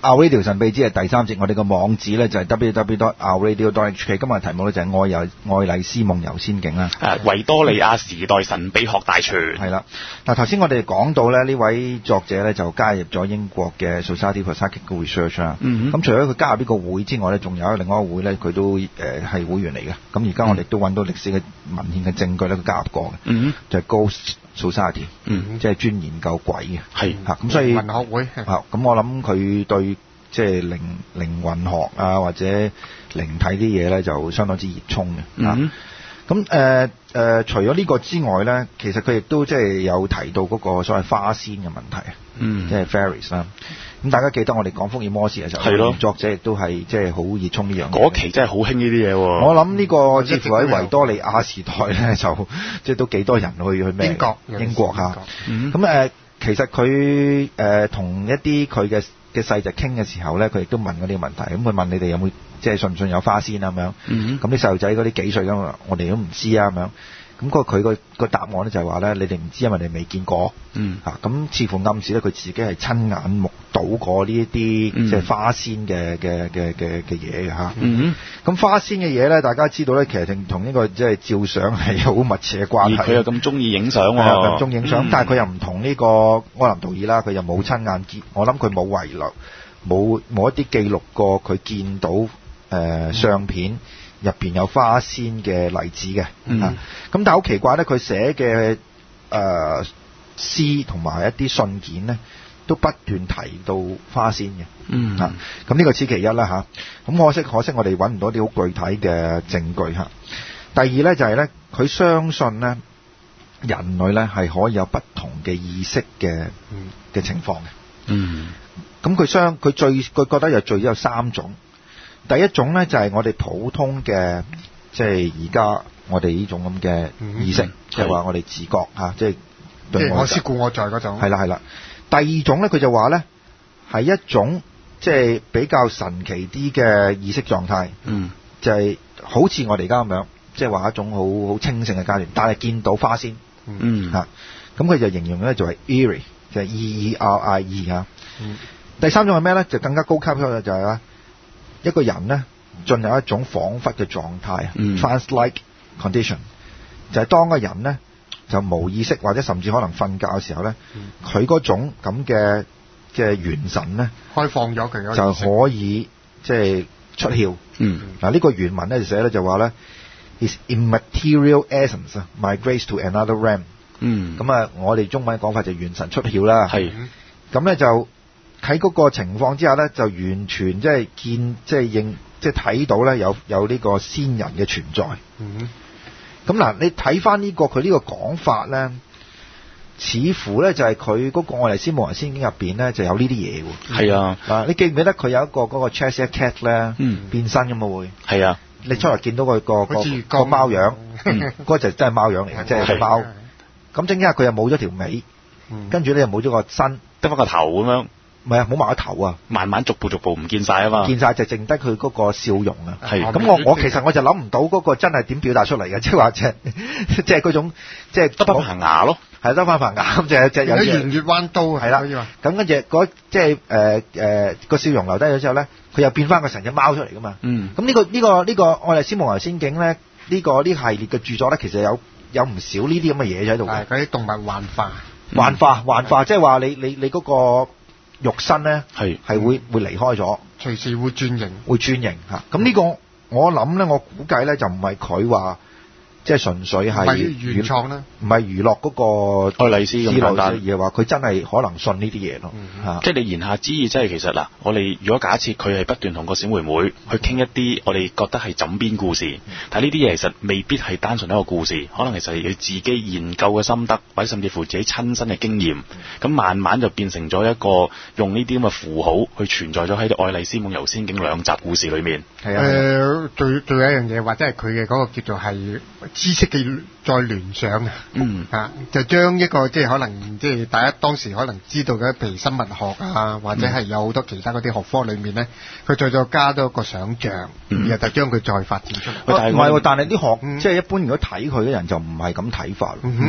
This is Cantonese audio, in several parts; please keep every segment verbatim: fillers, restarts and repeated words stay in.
Our Radio 神秘之係第三節，我哋個網址咧就係 double-u double-u double-u dot our radio dot h k。今日題目咧就係愛遊愛麗絲夢遊仙境啦。 誒，維多利亞時代神秘學大全。 係啦，嗱頭先我哋講到咧，呢位作者咧就加入咗英國嘅 Society for Psychical Research 啦。嗯。咁除咗佢加入呢個會之外咧，仲有另外一個會咧，佢都誒係會員嚟嘅。咁而家我哋都揾到歷史嘅文獻嘅證據咧，佢加入過嘅。嗯。就係 Ghost Society，嗯，即係專研究鬼嘅。係。嚇，咁所以靈魂學會。 嚇，咁我諗佢對即係靈靈魂學啊，或者靈體啲嘢咧，就相當之熱衷嘅。嗯。咁誒誒，除咗呢個之外咧，其實佢亦都即係有提到嗰個所謂花仙嘅問題，嗯，即係 fairies 啦。咁大家記得我哋講福爾摩斯嘅時候，係咯，作者亦都係即係好熱衷呢樣嘢。嗰期真係好興呢啲嘢喎。 我諗呢個似乎喺維多利亞時代咧，就即係都幾多人去去咩？英國英國嚇。咁誒，其實佢誒同一啲佢嘅嘅細侄傾嘅時候咧，佢亦都問嗰啲問題。咁佢問你哋有冇即係信唔信有花仙啊咁樣？咁啲細路仔嗰啲幾歲咁，我哋都唔知啊咁樣。咁個佢個個答案咧就係話咧，你哋唔知，因為你未見過。嗯。嚇、啊，咁似乎暗示咧，佢自己係親眼目睹過呢一啲即係花仙嘅嘅嘅嘅嘅嘢嘅嚇。嗯。咁花仙嘅嘢咧，大家知道咧，其實同同呢個即係照相係好密切嘅關係。 而佢又咁中意影相喎。 咁中意影相，但係佢又唔同呢個柯南道爾啦，佢又冇親眼見。我諗佢冇遺留，冇冇一啲記錄過佢見到誒、呃、相片。入邊有花仙嘅例子嘅，嗯、啊，咁但係好奇怪咧，佢寫嘅誒詩同埋一啲信件咧，都不斷提到花仙嘅，嗯，啊，咁呢個此其一啦嚇，咁、啊、可惜可惜我哋揾唔到啲好具體嘅證據嚇、啊。第二咧就係、是、咧，佢相信咧人類咧係可以有不同嘅意識嘅嘅情況嘅，嗯，咁佢相佢最佢覺得有最有三種。第一種咧就係、是、我哋普通嘅，即係而家我哋呢種咁嘅意識，即係話我哋自覺嚇，即係對我思故我在嗰種。係啦係啦。第二種咧，佢就話咧係一種即係比較神奇啲嘅意識狀態，嗯，就係、是、好似我哋而家咁樣，即係話一種好好清醒嘅階段，但係見到花仙，嗯嚇，咁佢就形容咧就係 eerie，就係 E E R I E 嚇。嗯、第三種係咩咧？就更加高級嘅就係啦。一個人咧進入一種恍惚嘅狀態、嗯、trance-like condition， 就係當個人咧就無意識或者甚至可能瞓覺嘅時候咧，佢嗰、嗯、種咁嘅嘅元神咧開放咗佢， 就可以即係出竅。嗱、嗯、呢、這個原文咧就寫咧就話咧 ，is immaterial essence migrates to another realm。嗯，咁啊，我哋中文講法就元神出竅啦。係，咁咧就。喺嗰個情況之下咧，就完全即係見，即係認，即係睇到咧有有呢個仙人嘅存在。嗯，咁嗱，你睇翻呢個佢呢個講法咧，似乎咧就係佢嗰個愛麗絲夢遊仙境入邊咧就有呢啲嘢喎。係啊，啊，你記唔記得佢有一個嗰個 Cheshire Cat 咧，嗯，變身咁啊會。係啊，你出嚟見到佢個個個貓樣，嗰個就真係貓樣嚟嘅，即係貓。咁正因為佢又冇咗條尾，跟住咧又冇咗個身， 得翻個頭咁樣。 唔係啊，冇埋個頭啊，慢慢逐步逐步唔見晒啊嘛， 見晒就剩低佢嗰個笑容啊。係，咁我我其實我就諗唔到嗰個真係點表達出嚟嘅，即係話即係即係嗰種即係得翻棚牙咯，係得翻棚牙咁就就有啲圓月彎刀係啦。 咁跟住嗰即係誒誒個笑容留低咗之後咧，佢又變翻個成隻貓出嚟噶嘛。嗯，咁呢個呢個呢個愛麗絲夢遊仙境咧，呢個呢系列嘅著作咧，其實有有唔少呢啲咁嘅嘢喺度嘅。 係嗰啲動物幻化， 幻化幻化，即係話你你你嗰個。肉身咧係係會會離開咗， 隨時會轉型， 會轉型嚇。咁呢個我諗咧，我估計咧就唔係佢話，即係純粹係原創啦， 唔係娛樂嗰個愛麗絲咁簡單， 而係話佢真係可能信呢啲嘢咯。嚇， 即係你言下之意，即係其實嗱，我哋如果假設佢係不斷同個小妹妹去傾一啲我哋覺得係枕邊故事，但係呢啲嘢其實未必係單純一個故事，可能其實係佢自己研究嘅心得，或者甚至乎自己親身嘅經驗，咁慢慢就變成咗一個用呢啲咁嘅符號去存在咗喺《愛麗絲夢遊仙境》兩集故事裏面。 係啊，誒，最最有一樣嘢，或者係佢嘅嗰個叫做係知識嘅再聯想啊，嗯啊，就將一個即係可能即係大家當時可能知道嘅，譬如生物學啊，或者係有好多其他嗰啲學科裏面咧，佢再再加多一個想像，嗯、然後就將佢再發展出嚟。 唔係喎，但係啲學、嗯、即係一般如果睇佢嘅人就唔係咁睇法。嗯哼，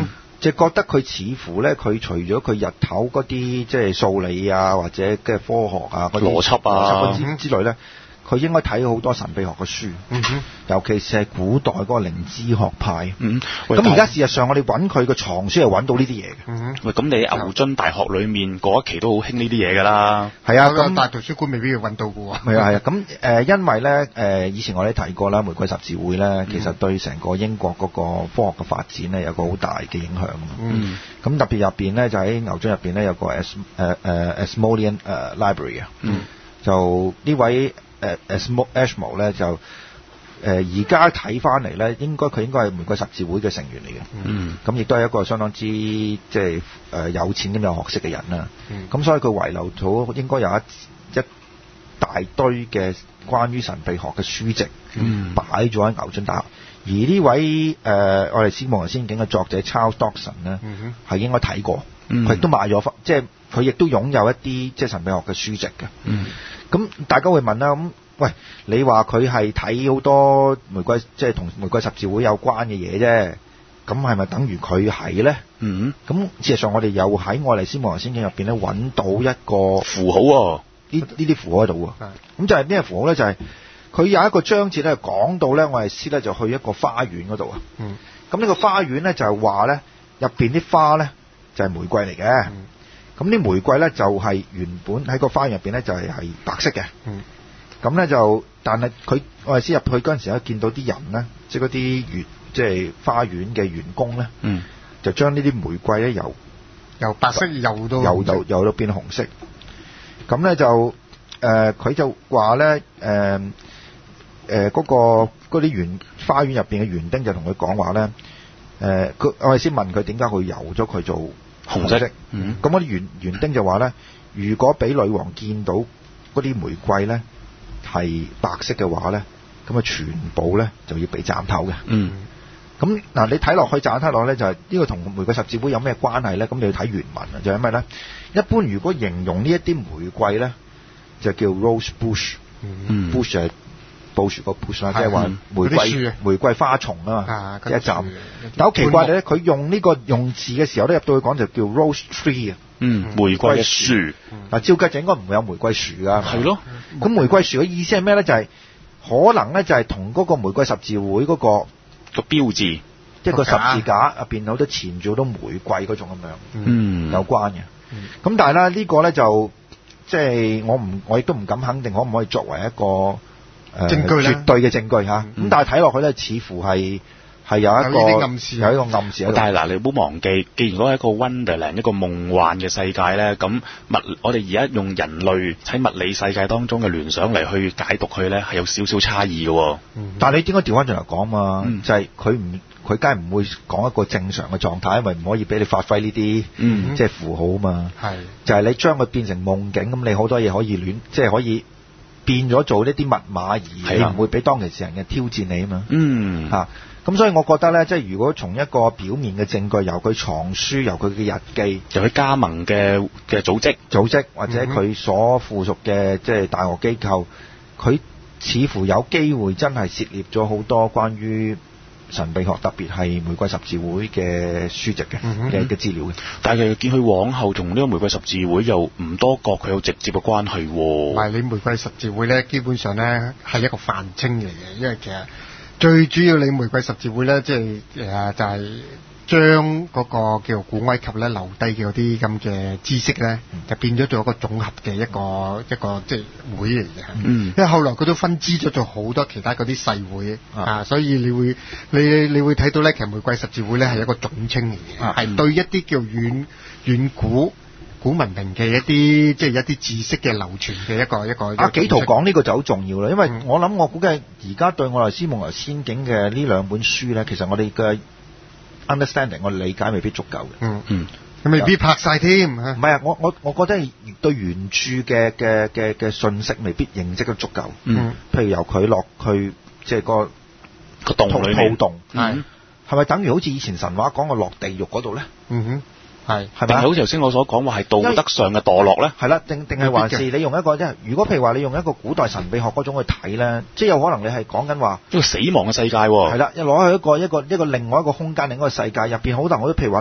就覺得佢似乎咧，佢除咗佢日頭嗰啲即係數理啊，或者嘅科學啊、嗰啲邏輯啊之之類咧。佢應該睇好多神秘學嘅書， 嗯哼， 尤其是係古代嗰個靈知學派。 嗯， 咁而家事實上我哋揾佢個藏書係揾到呢啲嘢嘅。 嗯喂，咁你牛津大學裏面嗰一期都好興呢啲嘢㗎啦。 係啊，咁大圖書館未必要揾到嘅喎。 係啊係啊，咁誒、呃，因為咧誒、呃，以前我哋提過啦，玫瑰十字會咧，其實對成個英國嗰個科學嘅發展咧有個好大嘅影響。 嗯， 咁特別入邊咧就喺牛津入邊咧有個 As 誒誒 Ashmolean 誒 Library 啊。 嗯， 就呢位。誒 Ashmole 咧就誒而家睇翻嚟咧，應該佢應該係玫瑰十字會嘅成員嚟嘅。 嗯， 咁亦都係一個相當之即係誒有錢咁有學識嘅人啦。咁、嗯、所以佢遺留咗應該有一一大堆嘅關於神秘學嘅書籍， 嗯， 擺咗喺牛津大學。而呢位誒、呃、我哋《史無前景》嘅作者 Charles Dodgson 咧，係、嗯、應該睇過，佢亦都買咗翻，即係佢亦都擁有一啲即係神秘學嘅書籍嘅。 嗯。 咁大家會問啦，咁喂，你話佢係睇好多玫瑰，即係同玫瑰十字會有關嘅嘢啫，咁係咪等於佢係咧？ 嗯， 咁事實上我哋又喺《愛麗絲夢遊仙境》入邊咧揾到一個符號喎， 呢呢啲符號喺度喎。咁就係咩符號咧？就係、是、佢有一個章節咧講到咧，愛麗絲咧就去一個花園嗰度啊。嗯。咁呢個花園咧就係話咧入邊啲花咧就係玫瑰嚟嘅。嗯。咁啲玫瑰咧就係原本喺個花園入邊咧就係係白色嘅。嗯。咁咧就，但係佢我哋先入去嗰陣時咧，見到啲人咧，即係嗰啲園，即係花園嘅員工咧，嗯，就將呢啲玫瑰咧由由白色游到游到游到變紅色。咁咧就誒，佢、呃、就話咧誒誒嗰個嗰啲園花園入邊嘅園丁就同佢講話咧，誒、呃，佢我哋先問佢點解會游咗佢做紅色。嗯。咁嗰啲園園丁就話咧，如果俾女王見到嗰啲玫瑰咧係白色嘅話咧，咁啊全部咧就要被斬頭嘅。嗯。咁嗱，你睇落去斬睇落咧，就係、是、呢個同玫瑰十字會有咩關係咧？咁你要睇原文啊，就係因為咧，一般如果形容呢一啲玫瑰咧，就叫 rose bush。嗯。bush 係布殊個 bush 啦，即係話玫瑰玫瑰花叢啊嘛，一站。但好奇怪咧，佢用呢個用字嘅時候咧，入到去講就叫 rose tree 啊。嗯，玫瑰樹。嗱，照計就應該唔會有玫瑰樹㗎。係咯。咁玫瑰樹嘅意思係咩咧？就係、是、可能咧，就係同嗰個玫瑰十字會嗰、那個個標誌，即係個十字架入邊好多纏住好多玫瑰嗰種咁樣，嗯，有關嘅。咁、嗯、但係咧呢、這個咧就即係、就是、我唔我亦都唔敢肯定可唔可以作為一個誒、呃、證據絕對嘅證據嚇。咁、嗯、但係睇落去咧，似乎係係有一個有暗示，有一個暗示。 但係嗱，你唔好忘記，既然嗰係一個 Wonderland 一個夢幻嘅世界咧，咁物我哋而家用人類喺物理世界當中嘅聯想嚟去解讀佢咧，係有少少差異嘅、哦。嗯、 但係你點解調翻轉嚟講嘛？嗯、就係佢唔佢梗係唔會講一個正常嘅狀態，因為唔可以俾你發揮呢啲即係符號啊嘛。係就係你將佢變成夢境，咁你好多嘢可以亂，即係可以變咗做呢啲密碼，而你唔會俾當其時人嘅挑戰你啊嘛。嗯，嚇、啊。咁所以我覺得咧，即係如果從一個表面嘅證據，由佢藏書，由佢嘅日記， 由佢加盟嘅嘅組織組織，或者佢所附屬嘅即係大學機構，佢似乎有機會真係涉獵咗好多關於神秘學，特別係玫瑰十字會嘅書籍嘅嘅嘅資料嘅。 但係見佢往後同呢個玫瑰十字會又唔多覺佢有直接嘅關係喎。 唔係，你玫瑰十字會咧，基本上咧係一個泛稱嚟嘅，因為其實最主要你玫瑰十字會咧，即係誒就係、是、將嗰個叫古埃及咧留低嘅嗰啲咁嘅知識咧，就變咗做一個總合嘅一個一個即係會嚟嘅。嗯，因為後來佢都分支咗做好多其他嗰啲細會啊，啊，所以你會你你會睇到咧，其實玫瑰十字會咧係一個總稱嚟嘅，係、啊、對一啲叫遠遠古古文明嘅一啲即係一啲知識嘅流傳嘅一個一個。 阿紀陶講呢個就好重要啦，因為我諗我估計而家對《愛麗絲夢遊仙境》嘅呢兩本書咧，其實我哋嘅 understanding 我理解未必足夠嘅。嗯嗯，未必拍晒添。唔係啊，我我我覺得對原著嘅嘅嘅嘅信息未必認識得足夠。嗯，譬如由佢落去即係、就是、個個洞裏面， 洞係係咪等於好似以前神話講個落地獄嗰度咧？嗯哼。係，係咪？ 好似頭先我所講話係道德上嘅墮落咧？ 係啦，定定係還是你用一個即係，如果譬如話你用一個古代神秘學嗰種去睇咧，即係有可能你係講緊話一個死亡嘅世界喎。 係啦，一攞去一個一個一個另外一個空間，另外一個世界入邊好多好多，譬如話啲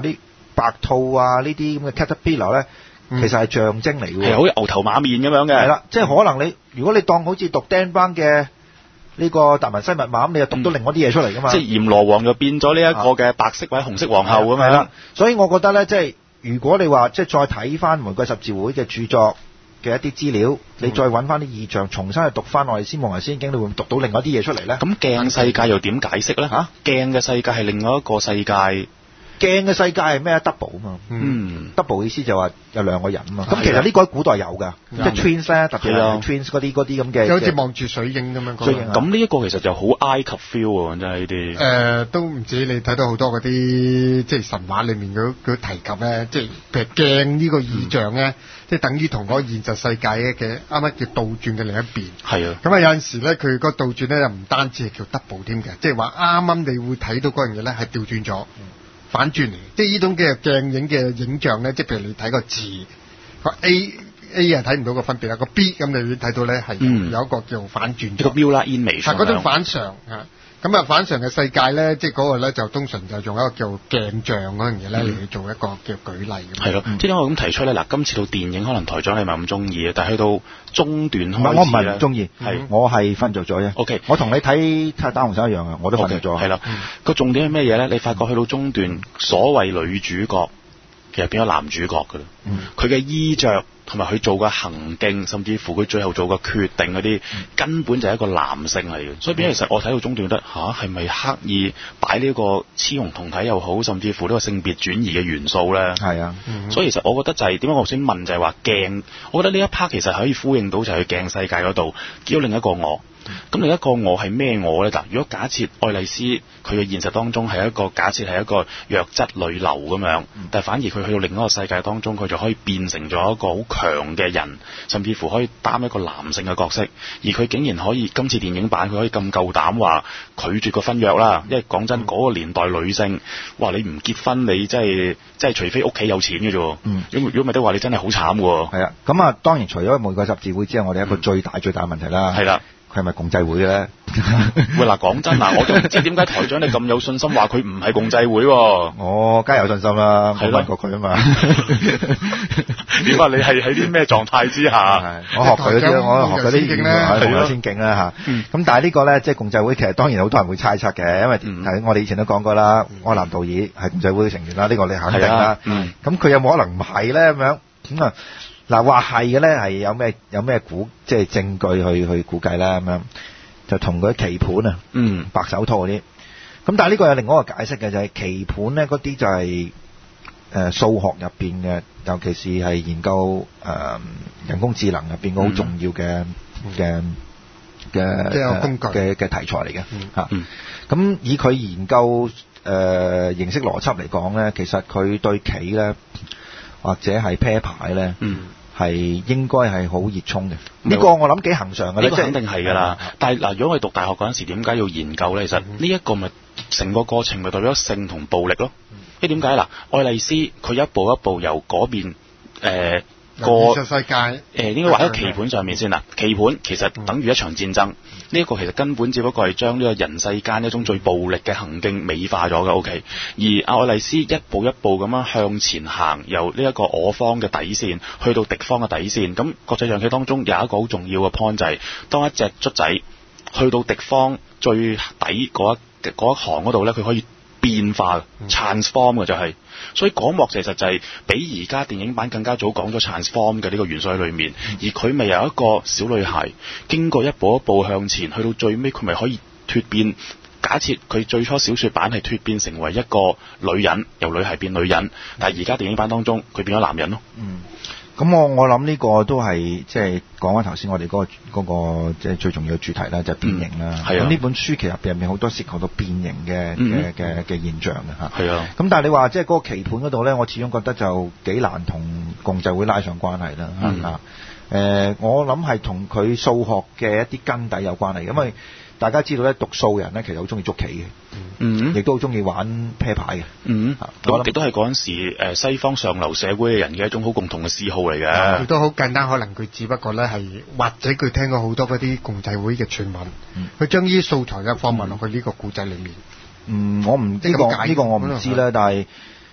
白兔啊呢啲咁嘅 caterpillar 咧，其實係象徵嚟嘅， 係好似牛頭馬面咁樣嘅。 係啦，即係可能你如果你當好似讀 Dan Brown 嘅呢個達文西密碼咁，你就讀到另外啲嘢出嚟噶嘛。 即係閻羅王就變咗呢一個嘅白色或者紅色皇后咁樣。 係啦，所以我覺得咧，即係如果你話即係再睇翻玫瑰十字會嘅著作嘅一啲資料，你再揾翻啲意象，重新去讀翻《愛麗絲夢遊仙境》，你會唔會讀到另外啲嘢出嚟咧？ 咁鏡世界又點解釋咧？嚇，鏡嘅世界係另外一個世界。 鏡嘅世界係咩 double 啊嘛，嗯 double 意思就話有兩個人啊嘛。咁其實呢個喺古代有㗎，即係 twins 咧，特別係 twins 嗰啲嗰啲咁嘅， 好似望住水影咁樣。 水影咁呢一個其實就好埃及 feel 喎，真係呢啲。 誒，都唔止你睇到好多嗰啲即係神話裡面佢佢提及咧，即係譬如鏡呢個意象咧，即係等於同嗰個現實世界嘅啱啱叫倒轉嘅另一邊。 係啊。 咁啊有陣時咧，佢個倒轉咧就唔單止係叫 double 添嘅，即係話啱啱你會睇到嗰樣嘢咧係調轉咗。反轉嚟，即係呢種嘅鏡影嘅影像咧，即係譬如你睇個字，個 A A 啊睇唔到個分別啦，個 B 咁你會睇到咧係有一個叫反轉咗。 個 Mirror image。係嗰種反常啊，咁啊反常嘅世界咧，即係嗰個咧就通常就用一個叫鏡像嗰樣嘢咧嚟去做一個叫舉例咁。 係咯，即係我咁提出咧，嗱，今次套電影可能台長你咪咁中意啊，但係去到中段開始咧， 我唔係唔中意， 係我係瞓着咗啫。 O K， 我同你睇睇打紅手一樣啊，我都瞓着咗。 係啦，個重點係咩嘢咧？你發覺去到中段，所謂女主角其實變咗男主角噶啦，佢嘅衣着同埋佢做嘅行徑，甚至乎佢最後做嘅決定嗰啲，根本就係一個男性嚟嘅。所以變咗其實我睇到中段覺得吓，係咪刻意擺呢個雌雄同體又好，甚至乎呢個性別轉移嘅元素咧？ 係啊， 所以其實我覺得就係點解我先問就係話鏡，我覺得呢一 part 其實可以呼應到就係鏡世界嗰度見到另一個我。咁另一個我係咩我咧？嗱，如果假設愛麗絲佢嘅現實當中係一個假設係一個弱質女流咁樣，但係反而佢去到另一個世界當中，佢就可以變成咗一個好強嘅人，甚至乎可以擔一個男性嘅角色。而佢竟然可以今次電影版佢可以咁夠膽話拒絕個婚約啦，因為講真嗰、那個年代女性，哇！你唔結婚你真係真係除非屋企有錢嘅啫。嗯，如果唔係的話，你真係好慘喎。 係啊，咁啊當然除咗玫瑰十字會之外，我哋一個最大、嗯、最大問題啦。係啦。佢係咪共濟會嘅咧？ 喂，嗱，講真嗱，我都唔知點解台長你咁有信心話佢唔係共濟會喎。 我梗係有信心啦，我問過佢啊嘛。 點解你係喺啲咩狀態之下？ 我學佢啲，我學嗰啲經啦，係咯，先勁啦嚇。咁但係呢個咧，即係共濟會，其實當然好多人會猜測嘅，因為係我哋以前都講過啦，柯南道爾係共濟會嘅成員啦，呢個你肯定啦。咁佢有冇可能唔係咧？咁樣咁啊？嗱，話係嘅咧，係有咩有咩估即係證據去去估計啦咁樣，就同佢棋盤啊，嗯，白手套嗰啲。咁但係呢個有另外一個解釋嘅，就係棋盤咧嗰啲就係誒數學入邊嘅，尤其是係研究誒、呃、人工智能入邊個好重要嘅嘅嘅嘅嘅題材嚟嘅嚇。咁、嗯嗯、以佢研究誒、呃、形式邏輯嚟講咧，其實佢對棋咧或者係啤牌咧，嗯。係應該係好熱衷嘅，呢、這個我諗幾恆常嘅咧， 呢、這個肯定係㗎啦。嗯、但係嗱，如果我哋讀大學嗰陣時，點解要研究咧？其實呢一個咪成個過程咪代表性同暴力咯。因為點解嗱？愛麗絲佢一步一步由嗰邊誒過現實世界誒、 呃，應該話喺個棋盤上面先啦。棋盤其實等於一場戰爭，呢、嗯、一、這個其實根本只不過係將呢個人世間一種最暴力嘅行徑美化咗嘅。O K， 而愛麗絲一步一步咁樣向前行，由呢一個我方嘅底線去到敵方嘅底線。咁國際象棋當中有一個好重要嘅 point 就係、是，當一隻卒仔去到敵方最底嗰一嗰一行嗰度咧，佢可以變化 transform 嘅就係、是。所以嗰幕其實就係比而家電影版更加早講咗 transform 嘅呢個元素喺裏面，而佢咪由一個小女孩經過一步一步向前，去到最尾佢咪可以脫變。假設佢最初小說版係脫變成為一個女人，由女孩變女人，但係而家電影版當中佢變咗男人咯。嗯， 咁我我諗呢個都係即係講翻頭先我哋嗰、嗰個嗰個即係最重要嘅主題啦，就係、變形啦。係、嗯、啊，咁呢本書其實入面好多涉及到變形嘅嘅嘅嘅現象嘅嚇。係啊，咁但係你話即係嗰個棋盤嗰度咧，我始終覺得就幾難同共濟會拉上關係啦嚇。誒、嗯呃，我諗係同佢數學嘅一啲根底有關係，因為大家知道咧，讀數嘅人咧其實好中意捉棋嘅，嗯，亦都好中意玩啤牌嘅，嗯， 咁亦都係嗰陣時誒西方上流社會嘅人嘅一種好共同嘅嗜好嚟嘅。 亦都好簡單，可能佢只不過咧係或者佢聽過好多嗰啲共濟會嘅傳聞，佢、嗯、將呢啲素材嘅放埋落去呢個故仔裡面。 嗯，我唔呢、呢個呢、呢個我唔知啦，但係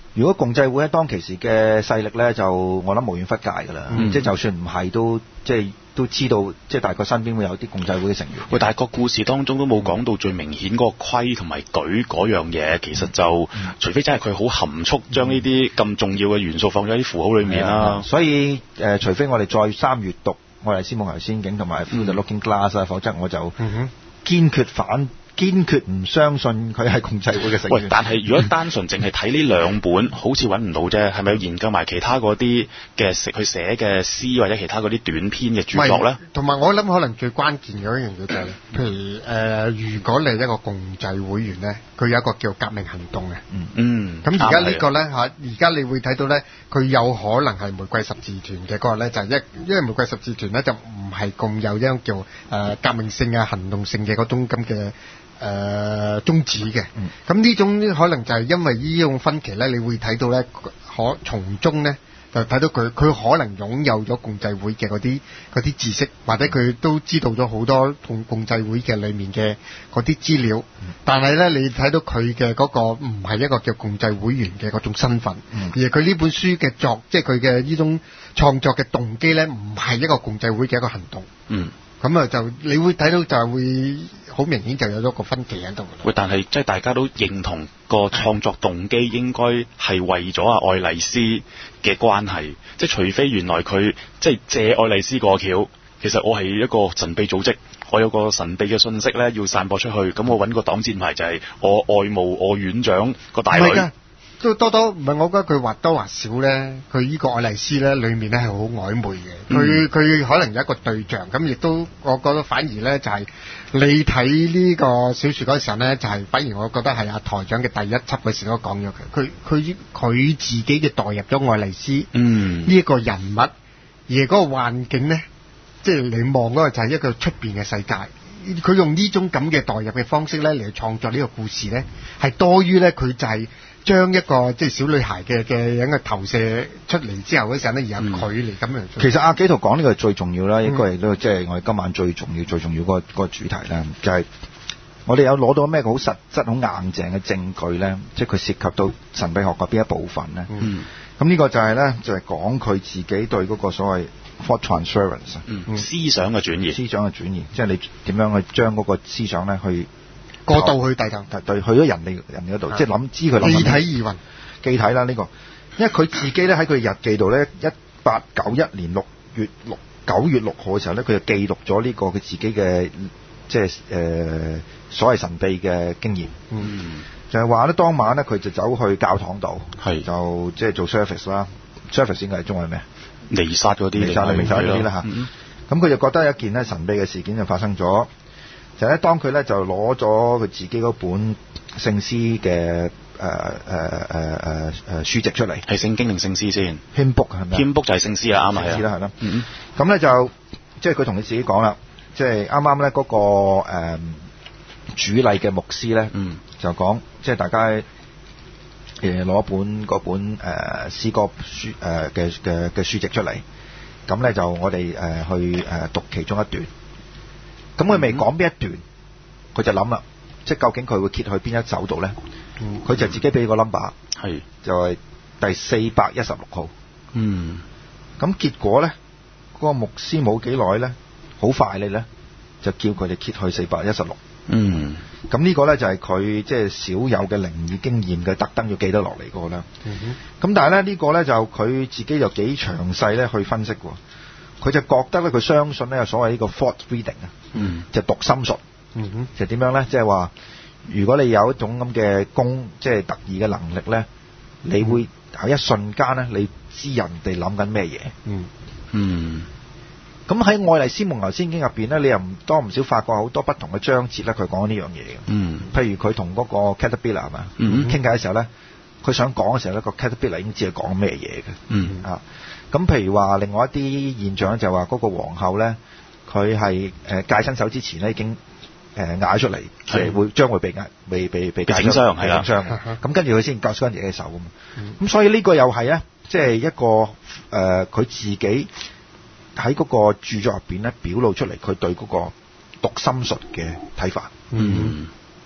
如果共濟會喺當其時嘅勢力咧，就我諗無遠弗屆㗎啦。 嗯、 即係就算唔係都即係都知道，即係大概身邊會有啲共濟會嘅成員。 喂，但係個故事當中都冇講到最明顯嗰個規同埋舉嗰樣嘢，其實就、嗯、除非真係佢好含蓄將呢啲咁重要嘅元素放咗喺符號裏面啦。 所以誒、呃，除非我哋再三閱讀《愛麗絲夢遊仙境》同埋《Through the Looking Glass》啊，否則我就堅決反。堅決唔相信佢係共濟會嘅成員。 喂，但係如果單純淨係睇呢兩本，好似揾唔到啫。係咪要研究埋其他嗰啲嘅佢寫嘅詩或者其他嗰啲短篇嘅著作咧？ 同埋我諗可能最關鍵嘅一樣嘢就係、是，譬如誒、呃，如果你係一個共濟會員咧，佢有一個叫革命行動嘅。 嗯嗯。 咁而家呢個咧嚇，而家你會睇到咧，佢有可能係玫瑰十字團嘅嗰個咧，就係、是、一因為玫瑰十字團咧就唔係咁有一種叫誒、呃、革命性啊、行動性嘅嗰種咁嘅。誒、呃、宗旨嘅，咁呢、嗯、種可能就係因為呢種分歧咧，你會睇到咧，可從中咧就睇到佢佢可能擁有咗共濟會嘅嗰啲嗰啲知識，或者佢都知道咗好多同共濟會嘅裡面嘅嗰啲資料，嗯、但係咧你睇到佢嘅嗰個唔係一個叫共濟會員嘅嗰種身份，嗯、而佢呢本書嘅作，即係佢嘅呢種創作嘅動機咧，唔係一個共濟會嘅一個行動。嗯。咁啊，就你會睇到就係會好明顯就有咗個分歧喺度。 喂，但係即係大家都認同個創作動機應該係為咗阿愛麗絲嘅關係，即係除非原來佢即係借愛麗絲過橋，其實我係一個神秘組織，我有個神秘嘅信息咧要散播出去，咁我揾個擋箭牌就係我愛慕我院長個大女。 都多多唔係，我覺得佢或多或少咧，佢呢個愛麗絲咧裏面咧係好曖昧嘅。佢佢、嗯、可能有一個對象，咁亦都我覺得反而咧就係、是、你睇呢個小説嗰陣時候咧，就係、是、反而我覺得係阿台長嘅第一輯嘅時候都講咗佢，佢佢佢自己嘅代入咗愛麗絲呢一個人物，而嗰個環境咧，即係你望嗰個就係一個出邊嘅世界。佢用呢種咁嘅代入嘅方式咧嚟創作呢個故事咧，係多於咧佢就係、是。將一個即係小女孩嘅嘅一個投射出嚟之後嗰陣咧，而有佢嚟咁樣。 其實阿紀陶講呢個係最重要啦，應該係都即係我哋今晚最重要、最重要嗰個嗰個主題啦，就係我哋有攞到咩好實質、好硬淨嘅證據咧，即係佢涉及到神秘學嘅邊一部分咧。嗯，咁呢個就係咧，就係講佢自己對嗰個所謂 thought transference， 嗯，思想嘅轉移， 思想嘅轉移，即係你點樣去將嗰個思想咧去。 過渡去第頭， 對，去咗人哋人哋嗰度，即係諗知佢諗記體而魂， 記體啦呢個，因為佢自己咧喺佢日記度咧，一八九一年六月六九月六號嘅時候咧，佢就記錄咗呢個佢自己嘅即係誒、呃、所謂神秘嘅經驗。嗯，就係話咧當晚咧佢就走去教堂度，係就即係做 service 啦 ，service 應該係中文咩？ 彌撒嗰啲， 彌撒彌撒嗰啲啦嚇。咁佢就覺得有一件咧神秘嘅事件就發生咗。就咧，當佢咧就攞咗佢自己嗰本聖詩嘅誒誒誒誒誒書籍出嚟， 係聖經定聖詩先 ？Hymn book 係咪 ？Hymn book 就係聖詩啦，啱啊， 聖詩啦，係啦。嗯咁咧就即係佢同佢自己講啦，即係啱啱咧嗰個誒、呃、主禮嘅牧師咧，嗯，就講即係大家誒攞本嗰本誒、呃、詩歌書誒嘅嘅嘅書籍出嚟，咁咧就我哋誒、呃、去誒讀其中一段。咁佢未講邊一段，佢就諗啦，即係究竟佢會揭去邊一首度咧？佢、嗯、就自己俾個 number，係就係第四百一十六號。嗯，咁結果咧，嗰、嗰個牧師冇幾耐咧，好快你咧就叫佢哋揭去四百一十六。嗯，咁呢個咧就係佢即係少有嘅靈異經驗嘅，特登要記得落嚟嗰個啦。嗯哼，咁但係咧呢、呢個咧就佢自己就幾詳細咧去分析喎。佢就覺得咧，佢相信咧有所謂呢個 thought reading 啊，嗯，就讀心術，嗯哼，就點樣咧？即係話，如果你有一種咁嘅功，即係特異嘅能力咧，你會喺一瞬間咧，你知人哋諗緊咩嘢，嗯嗯。咁喺《愛麗絲夢遊仙境》入邊咧，你又唔多唔少發覺好多不同嘅章節咧，佢講呢樣嘢嘅，嗯。譬如佢同嗰個 caterpillar 係嘛，嗯，傾偈嘅時候咧，佢想講嘅時候咧，個 caterpillar 已經知佢講咩嘢嘅，嗯啊。咁譬如話，另外一啲現象咧，就話嗰個皇后咧，佢係誒戒親手之前咧，已經誒嗌出嚟，係會將會被嗌，被被被整傷，係啦， 整傷。咁跟住佢先割傷自己嘅手㗎嘛。咁、嗯、所以呢個又係咧，即係一個誒，佢、呃、自己喺嗰個著作入邊咧，表露出嚟佢對嗰個讀心術嘅睇法。嗯。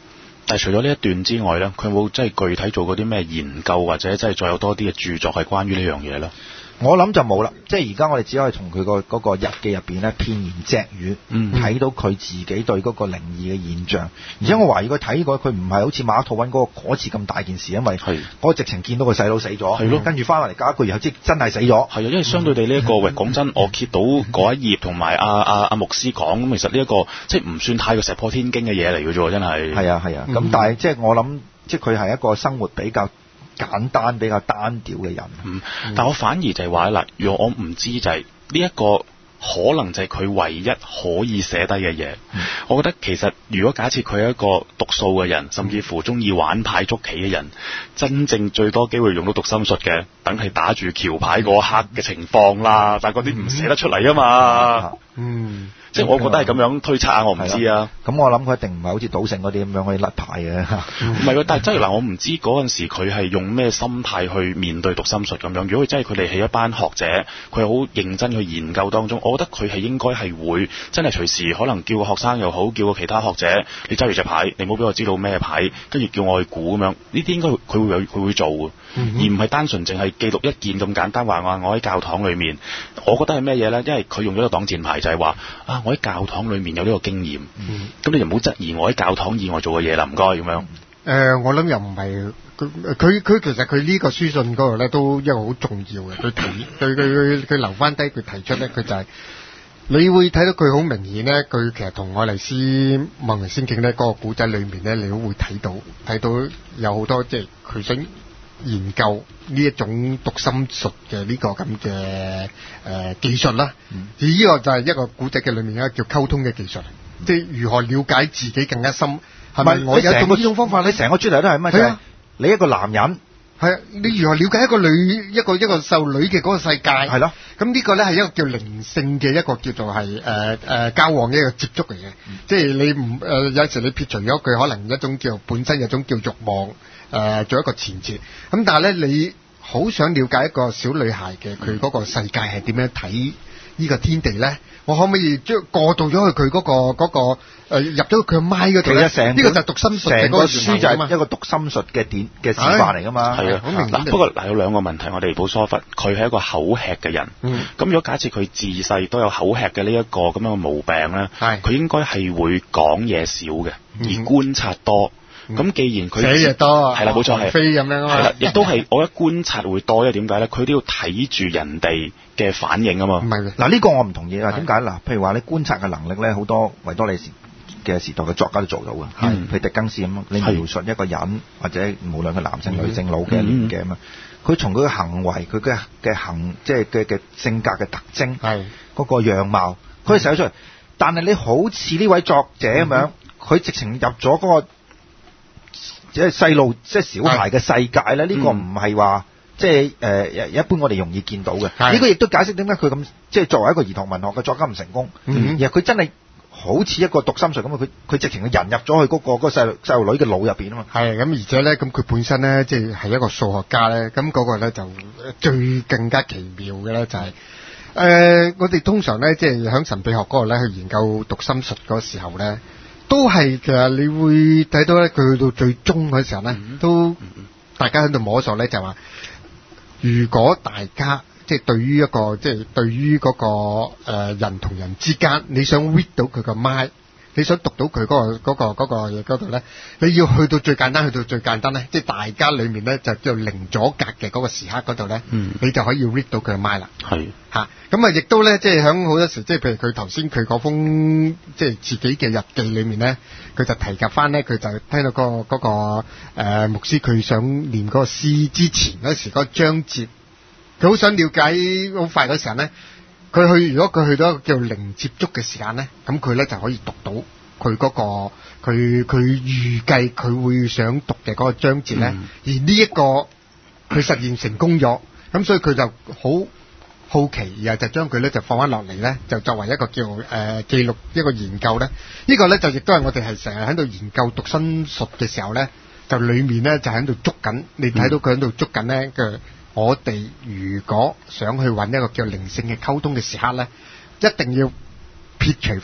但係除咗呢一段之外咧，佢有冇真係具體做過啲咩研究，或者真係再有多啲嘅著作係關於呢樣嘢咧？ 我諗就冇啦，即係而家我哋只可以從佢個嗰個日記入邊咧，片言隻語，睇、嗯、到佢自己對嗰個靈異嘅現象。而且我懷疑佢睇過，佢唔係好似馬可吐溫嗰個嗰次咁大件事，因為嗰個直情見到個細佬死咗，跟住翻落嚟加一句，然後即真係死咗。係啊， 因為相對地呢、這、一個，喂、嗯，講真，我揭到嗰一頁同埋阿阿阿牧師講，咁其實呢、這、一個即係唔算太過石破天驚嘅嘢嚟嘅啫，真係。係啊係啊，咁、嗯、但係即係我諗，即係佢係一個生活比較簡單比較單調嘅人， 嗯，但我反而就係話嗱，如果我唔知就係呢一個可能就係佢唯一可以寫低嘅嘢。嗯、我覺得其實如果假設佢係一個讀數嘅人，甚至乎中意玩牌捉棋嘅人，真正最多機會用到讀心術嘅，等係打住橋牌嗰刻嘅情況啦。但係嗰啲唔寫得出嚟啊嘛。嗯。即係我覺得係咁樣推測啊，我唔知啊。 咁我諗佢一定唔係好似賭聖嗰啲咁樣可以甩牌嘅。 唔係喎，但係真係嗱，我唔知嗰陣時佢係用咩心態去面對讀心術咁樣。如果佢真係佢哋係一班學者，佢係好認真去研究當中，我覺得佢係應該係會真係隨時可能叫個學生又好，叫個其他學者，你揸住隻牌，你唔好俾我知道咩牌，跟住叫我去估咁樣。呢啲應該佢會有佢會做嘅，嗯、而唔係單純淨係記錄一件咁簡單話我我喺教堂裏面。我覺得係咩嘢咧？因為佢用咗個擋箭牌就係話啊。我喺教堂裏面有呢個經驗，咁、嗯、你就唔好質疑我喺教堂以外做嘅嘢啦，唔該咁樣。誒、 呃，我諗又唔係佢佢佢其實佢呢個書信嗰度咧都一個好重要嘅，佢提佢佢佢留翻低佢提出咧，佢就係、是、你會睇到佢好明顯咧，佢其實同愛麗絲夢遊仙境咧嗰個古仔裏面咧，你都會睇到睇到有好多即係佢想研究呢一種讀心術嘅呢個咁嘅誒技術啦，嗯、而呢個就係一個古仔嘅裏面一個叫溝通嘅技術，嗯、即係如何了解自己更加深。係咪我有種呢種方法？你成個主題都係乜嘢？你一個男人係啊，你如何了解一個女一個一個少女嘅嗰個世界？係咯。咁呢個咧係一個叫靈性嘅一個叫做係誒誒交往嘅一個接觸嚟嘅，嗯、即係你唔誒、呃、有時你撇除咗佢可能一種叫本身有種叫慾望。誒、呃、做一個前設，咁但係咧，你好想了解一個小女孩嘅佢嗰個世界係點樣睇呢個天地咧？我可唔可以將過渡咗去佢嗰、嗰個嗰、嗰個、呃、入咗佢個麥嗰度咧？呢個就係讀心術嘅嗰個書就係一個讀心術嘅典嘅示範嚟㗎嘛。 係啊，好明顯。不過嗱有兩個問題，我哋冇疏忽。佢係一個口吃嘅人。咁、嗯、如果假設佢自細都有口吃嘅呢一個咁樣嘅毛病咧，佢應該係會講嘢少嘅，而觀察多。咁、嗯、既然佢寫嘢多， 係啦，冇錯係， 飛咁樣啊嘛， 係啦，亦都係我一觀察會多，因為點解咧？佢都要睇住人哋嘅反應啊嘛。 唔係嗱呢個我唔同意啊。點解嗱？譬如話你觀察嘅能力咧，好多維多利嘅時代嘅作家都做到嘅。係，譬如狄更斯咁，你描述一個人或者無論佢男性女性老嘅年紀啊嘛，佢從佢嘅行為、佢嘅嘅行即係嘅嘅性格嘅特徵，係嗰個樣貌，佢寫出嚟。但係你好似呢位作者咁樣，佢、嗯、直情入咗嗰個。即係細路，即係小孩嘅世界咧，呢、這個唔係話即係誒、呃、一般我哋容易見到嘅。呢個亦都解釋點解佢咁即係作為一個兒童文學嘅作家唔成功。嗯、而係佢真係好似一個讀心術咁啊！佢佢直情嘅人入咗去嗰、那個嗰、那個細路細路女嘅腦入邊啊嘛。係咁，而且咧咁佢本身咧即係係一個數學家咧，咁嗰個咧就最更加奇妙嘅咧就係、是、誒、呃、我哋通常咧即係喺神秘學嗰度咧去研究讀心術嗰時候咧。都係其實你會睇到咧，佢去到最終嗰時候咧，嗯、都大家喺度摸索咧，就話如果大家即係對於一個即係對於嗰、嗰個、呃、人同人之間，你想 read 到佢個 mind，你想讀到佢嗰、嗰個嗰、嗰個嗰、嗰個嘢嗰度咧，你要去到最簡單，去到最簡單咧，即係大家裡面咧就叫做零阻隔嘅嗰個時刻嗰度咧，嗯、你就可以 read 到佢嘅 mind 啦。係嚇，咁啊，亦都咧，即係喺好多時，即係譬如佢頭先佢嗰封即係自己嘅日記裏面咧，佢就提及翻咧，佢就聽到嗰、嗰個嗰、嗰個呃、牧師佢想念嗰個詩之前嗰時嗰個章節，佢好想了解好快嗰時候咧。佢去，如果佢去到一個叫零接觸嘅時間咧，咁佢咧就可以讀到佢嗰、嗰個佢佢預計佢會想讀嘅嗰個章節咧。嗯、而呢一個佢實現成功咗，咁所以佢就好好奇，然後就將佢咧就放翻落嚟咧，就作為一個叫誒、呃、記錄一個研究咧。這個、呢個咧就亦都係我哋係成日喺度研究讀心術嘅時候咧，就裡面咧就喺度捉緊，你睇到佢喺度捉緊咧嘅。我哋如果想去揾一個叫靈性嘅溝通嘅時刻咧，一定要撇除翻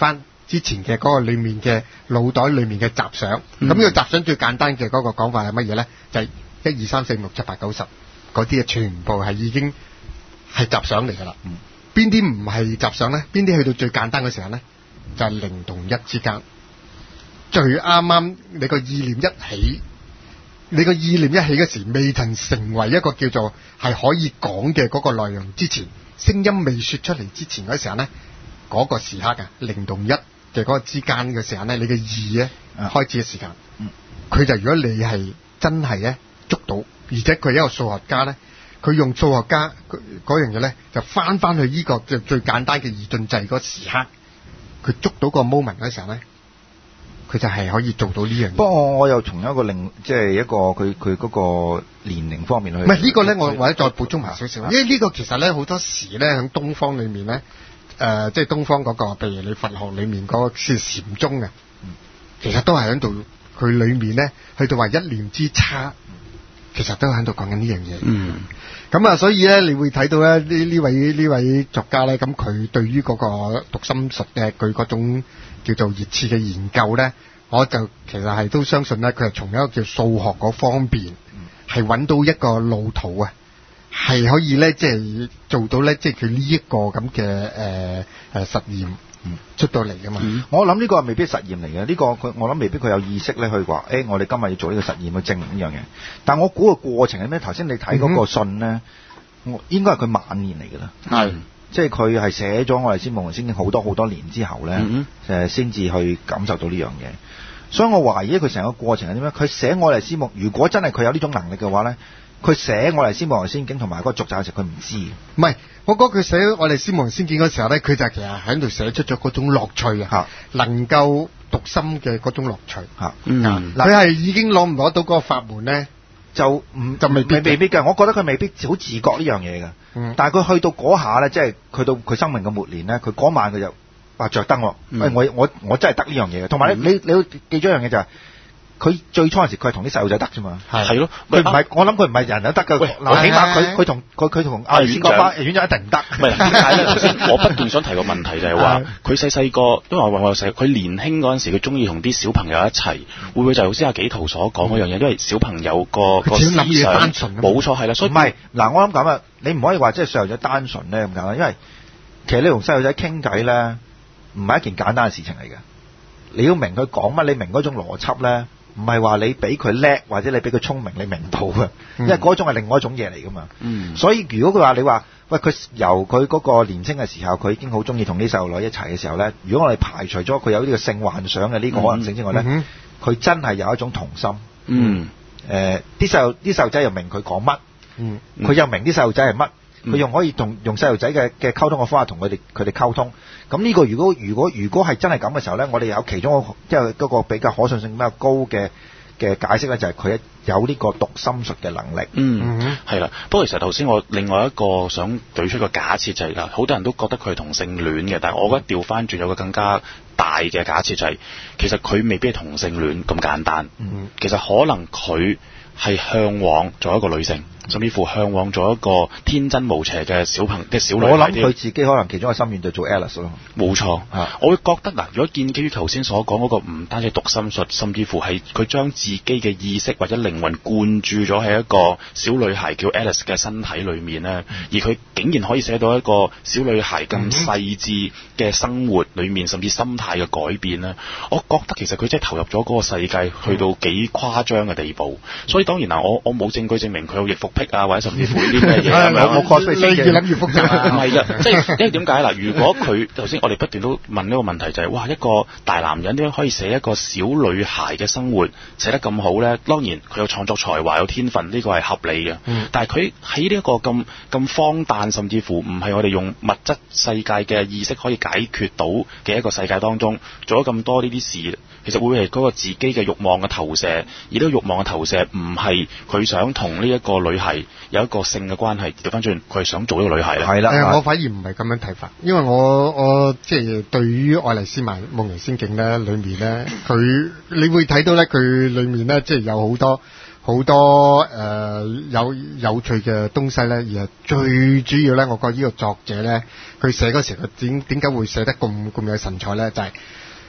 之前嘅嗰個裡面嘅腦袋裡面嘅雜想。咁、嗯、呢個雜想最簡單嘅嗰個講法係乜嘢咧？就係一二三四五六七八九十嗰啲啊，全部係已經係雜想嚟㗎啦。邊啲唔係雜想咧？邊啲去到最簡單嘅時候咧？就係、是、零同一之間，最啱啱你個意念一起。你個意念一起嘅時，未曾成為一個叫做係可以講嘅嗰個內容之前，聲音未說出嚟之前嗰時候咧，嗰、那個時刻啊，零同一嘅嗰個之間嘅時候咧，你嘅意咧開始嘅時間，佢、嗯、就如果你係真係咧捉到，而且佢係一個數學家咧，佢用數學家嗰樣嘢咧，就翻翻去呢個最最簡單嘅二進制嗰時刻，佢捉到個 moment 嗰時候咧。佢就係可以做到呢樣嘢。 不過我又從一個另即係一個佢佢嗰個年齡方面去。 唔係呢個咧，我或者再補充埋少少。因為呢個其實咧好多時咧喺東方裡面咧，誒、呃、即係東方嗰、嗰個，譬如你佛學裡面嗰個是禪宗嘅，其實都係喺度佢裡面咧，去到話一念之差，其實都喺度講緊呢樣嘢。嗯。咁啊，所以咧，你會睇到咧呢呢位呢位作家咧，咁佢對於嗰個讀心術嘅佢嗰種叫做熱切嘅研究咧，我就其實係都相信咧，佢係從一個叫數學嗰方面係揾到一個路途啊，係可以咧即係做到咧即係佢呢一個咁嘅誒誒實驗出到嚟噶嘛。嗯、 我諗呢個係未必實驗嚟嘅，呢、呢個佢我諗未必佢有意識咧去話，誒、欸、我哋今日要做呢個實驗去證明呢樣嘢。但我估個過程係咩？頭先你睇嗰個信咧，我、嗯、應該係佢晚年嚟㗎啦。係。即係佢係寫咗我哋先夢遊仙境好多好多年之後咧，誒先至去感受到呢樣嘢。所以我懷疑佢成個過程係點樣？佢寫我哋先夢，如果真係佢有呢種能力嘅話咧，佢寫我哋先夢遊仙境同埋嗰個續集嘅時候，佢唔知嘅。 唔係，我覺得佢寫我哋先夢遊仙境嗰時候咧，佢就其實喺度寫出咗嗰種樂趣啊，能夠讀心嘅嗰種樂趣嚇。嗯，佢係已經攞唔攞到嗰個法門咧？就唔就未必未必嘅，我覺得佢未必好自覺呢樣嘢嘅。嗯，但係佢去到嗰下咧，即係去到佢生命嘅末年咧，佢嗰晚佢就話着燈喎。嗯、喂，我我我真係得呢樣嘢嘅。同埋、嗯、你你要記住一樣嘢就係、是。佢最初嗰時佢係同啲細路仔得啫嘛，係咯，佢唔係，我諗佢唔係人都得㗎。嗱，起碼佢佢同佢佢同阿院長院長一定唔得。唔係點解咧？頭先我不斷想提個問題就係話，佢細細個，因為我話我細，佢年輕嗰陣時，佢中意同啲小朋友一齊，會唔會就頭先阿紀陶所講嗰樣嘢？因為小朋友個個思想冇錯係啦，所以唔係嗱，我諗咁啊，你唔可以話即係細路仔單純咧咁簡單，因為其實你同細路仔傾偈咧，唔係一件簡單嘅事情嚟嘅。你要明佢講乜，你明嗰種邏輯咧。唔係話你俾佢叻或者你俾佢聰明，你明到嘅，因為嗰種係另外一種嘢嚟噶嘛。嗯，所以如果佢話你話，喂，佢由佢嗰個年青嘅時候，佢已經好中意同啲細路女一齊嘅時候咧，如果我哋排除咗佢有呢個性幻想嘅呢個可能性之外咧，佢、嗯嗯、真係有一種童心。嗯，誒啲細路啲細路仔又明佢講乜，嗯，佢又明啲細路仔係乜。佢用可以同用細路仔嘅嘅溝通嘅方法同佢哋佢哋溝通，咁呢個如果如果如果係真係咁嘅時候咧，我哋有其中即係嗰個比較可信性比較高嘅嘅解釋咧，就係佢有呢個讀心術嘅能力。嗯，係啦。不過其實頭先我另外一個想舉出個假設就係啦，好多人都覺得佢係同性戀嘅，但係我覺得調翻轉有個更加大嘅假設就係、是，其實佢未必係同性戀咁簡單。嗯，其實可能佢係向往做一個女性。甚至乎向往做一個天真無邪嘅小朋嘅小女孩。我諗佢自己可能其中一個心願就做 Alice 咯。冇錯，我會覺得嗱，如果建基於頭先所講嗰個唔單止讀心術，甚至乎係佢將自己嘅意識或者靈魂灌注咗喺一個小女孩叫 Alice 嘅身體裏面咧，嗯、而佢竟然可以寫到一個小女孩咁細緻嘅生活裏面，甚至心態嘅改變咧，我覺得其實佢真係投入咗嗰個世界，去到幾誇張嘅地步。嗯、所以當然嗱，我我冇證據證明佢有易服啊，或者甚至乎呢啲咩嘢咁樣，我確實你越諗越複雜。唔係㗎，即係因為點解嗱？如果佢頭先我哋不斷都問呢個問題，就係、是、哇，一個大男人點樣可以寫一個小女孩嘅生活寫得咁好咧？當然佢有創作才華、有天分，呢個係合理嘅。嗯、但係佢喺呢一個咁咁荒誕，甚至乎唔係我哋用物質世界嘅意識可以解決到嘅一個世界當中，做咗咁多呢啲事，其實會係嗰個自己嘅慾望嘅投射，而呢個慾望嘅投射唔係佢想同呢一個女孩有一個性嘅關係，調翻轉佢係想做一個女孩咧。係啦、呃，我反而唔係咁樣睇法，因為我我即係對於愛麗絲夢夢遊仙境咧裏面咧，佢你會睇到咧佢裏面咧即係有好多好多誒、呃、有有趣嘅東西咧，而係最主要咧，我覺得呢個作者咧佢寫嗰時佢點點解會寫得咁咁有神采咧，就係、是。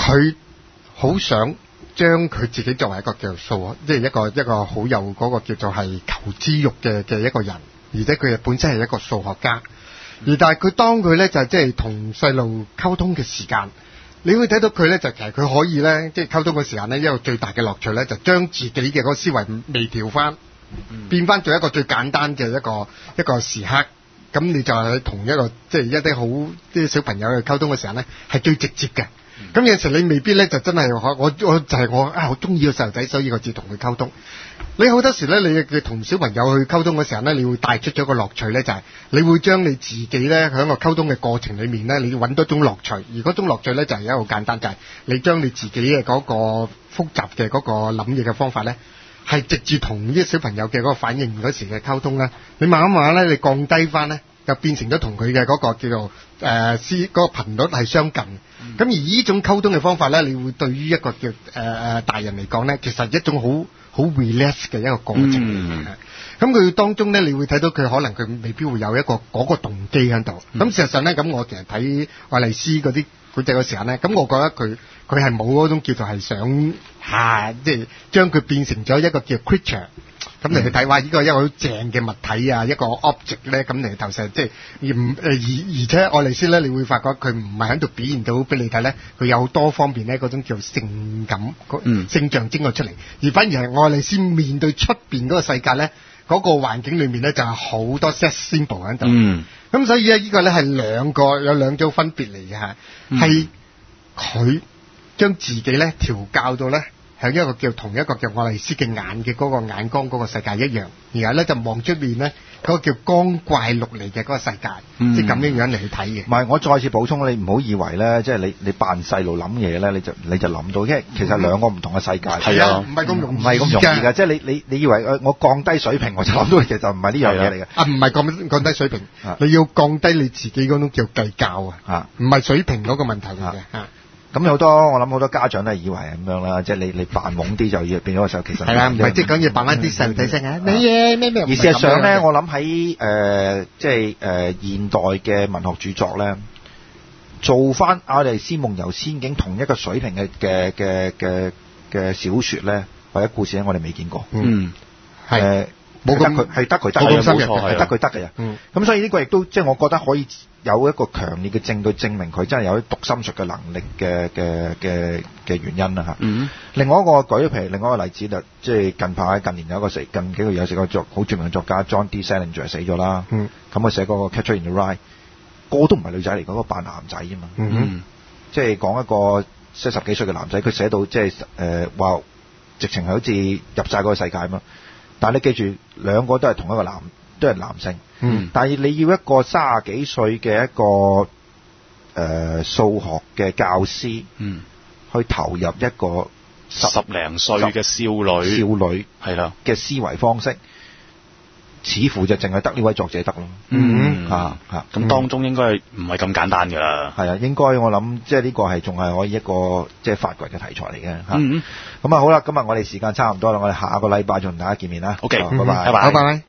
佢好想將佢自己作為一個叫做數，即係一個一個好有嗰個叫做係求知欲嘅嘅一個人，而且佢本身係一個數學家。而但係佢當佢咧就即係同細路溝通嘅時間，你會睇到佢咧就其實佢可以咧即係溝通嘅時間咧，一個最大嘅樂趣咧就將自己嘅嗰個思維微調翻，變翻做一個最簡單嘅一個一個時刻。咁你就係同一個即係一啲好啲小朋友去溝通嘅時候咧，係最直接嘅。咁、嗯、有陣時你未必咧就真係我我我就係我啊好中意個細路仔，所以我至同佢溝通。你好多時咧，你嘅同小朋友去溝通嘅時候咧，你會帶出咗個樂趣咧，就係、是、你會將你自己咧喺個溝通嘅過程裏面咧，你要揾多種樂趣。而嗰種樂趣咧就係一個好簡單，就係、是、你將你自己嘅嗰個複雜嘅嗰個諗嘢嘅方法咧，係直接同啲小朋友嘅嗰個反應嗰時嘅溝通咧，你慢慢慢慢咧，你降低翻咧，就變成咗同佢嘅嗰個叫做誒思嗰個頻率係相近。咁、嗯、而呢種溝通嘅方法咧，你會對於一個叫誒誒、呃、大人嚟講咧，其實一種好好 relax 嘅一個過程。咁佢、嗯、當中咧，你會睇到佢可能佢未必會有一個嗰個動機喺度。咁、嗯、事實上咧，咁我其實睇愛麗絲嗰啲古仔嘅時候咧，咁我覺得佢佢係冇嗰種叫做係想嚇，即係將佢變成咗一個叫 creature。咁你去睇話呢個一個好正嘅物體啊，一個 object 咧，咁你投射即係而唔誒而而且愛麗絲咧，你會發覺佢唔係喺度表現到俾你睇咧，佢有好多方面咧嗰種叫性感、嗯、性象徵咗出嚟，而反而係愛麗絲面對出邊嗰個世界咧，嗰、嗰個環境裏面咧就係好多 sex symbol 喺度。咁、嗯、所以咧呢個咧係兩個有兩種分別嚟嘅嚇，係佢將自己咧調教到咧。係一個叫同一個叫愛麗絲嘅眼嘅嗰個眼光嗰個世界一樣，然後咧就望出面咧嗰個叫光怪陸離嘅嗰個世界，即係咁樣樣嚟去睇嘅。唔係， 我再次補充，你唔好以為咧，即係你你扮細路諗嘢咧，你就你就諗到，因為其實兩個唔同嘅世界。係啊，唔係咁容易，唔係咁容易㗎。即係你你你以為誒我降低水平我就諗到，其實唔係呢樣嘢嚟嘅。 啊，唔係降降低水平，你要降低你自己嗰種叫計較啊，唔係水平嗰個問題嚟嘅嚇。 咁好多我諗好多家長都係以為係咁樣啦，即係你你扮懵啲就要變咗個時候，其實係啊，唔係即係講嘢扮翻啲細路仔聲啊，咩嘢咩咩。而事實上咧，我諗喺誒即係誒、呃、現代嘅文學著作咧，做翻愛麗絲夢遊仙境同一個水平嘅嘅嘅嘅嘅小説咧，或者故事咧，我哋未見過。嗯，係。呃冇得佢係得佢得嘅，冇錯係得佢得嘅人。咁、嗯、所以呢個亦都即係我覺得可以有一個強烈嘅證據證明佢真係有啲讀心術嘅能力嘅嘅嘅嘅原因啦嚇。嗯、另外一個舉譬如另外一個例子就即係近排近年有一個死近幾個月有時個作好著名嘅作家 John D. Salinger 死咗啦。咁佢、嗯、寫嗰個 Catcher in the Rye 個都唔係女仔嚟，嗰、嗰個扮男仔啫嘛。嗯嗯、即係講一個即係十幾歲嘅男仔，佢寫到即係誒話直情係好似入晒嗰個世界嘛。但係你記住，兩個都係同一個男，都係男性。嗯。但係你要一個三十幾歲嘅一個誒數學嘅教師，嗯，去投入一個十零歲嘅少女， 少女係啦嘅思維方式，似乎就淨係得呢位作者得咯。嗯。嚇嚇，咁當中應該唔係咁簡單㗎啦。係啊，應該我諗即係呢個係仲係可以一個即係發掘嘅題材嚟嘅嚇。嗯。咁啊好啦，今日我哋時間差唔多啦，我哋下個禮拜再同大家見面啦。OK，拜拜，拜拜。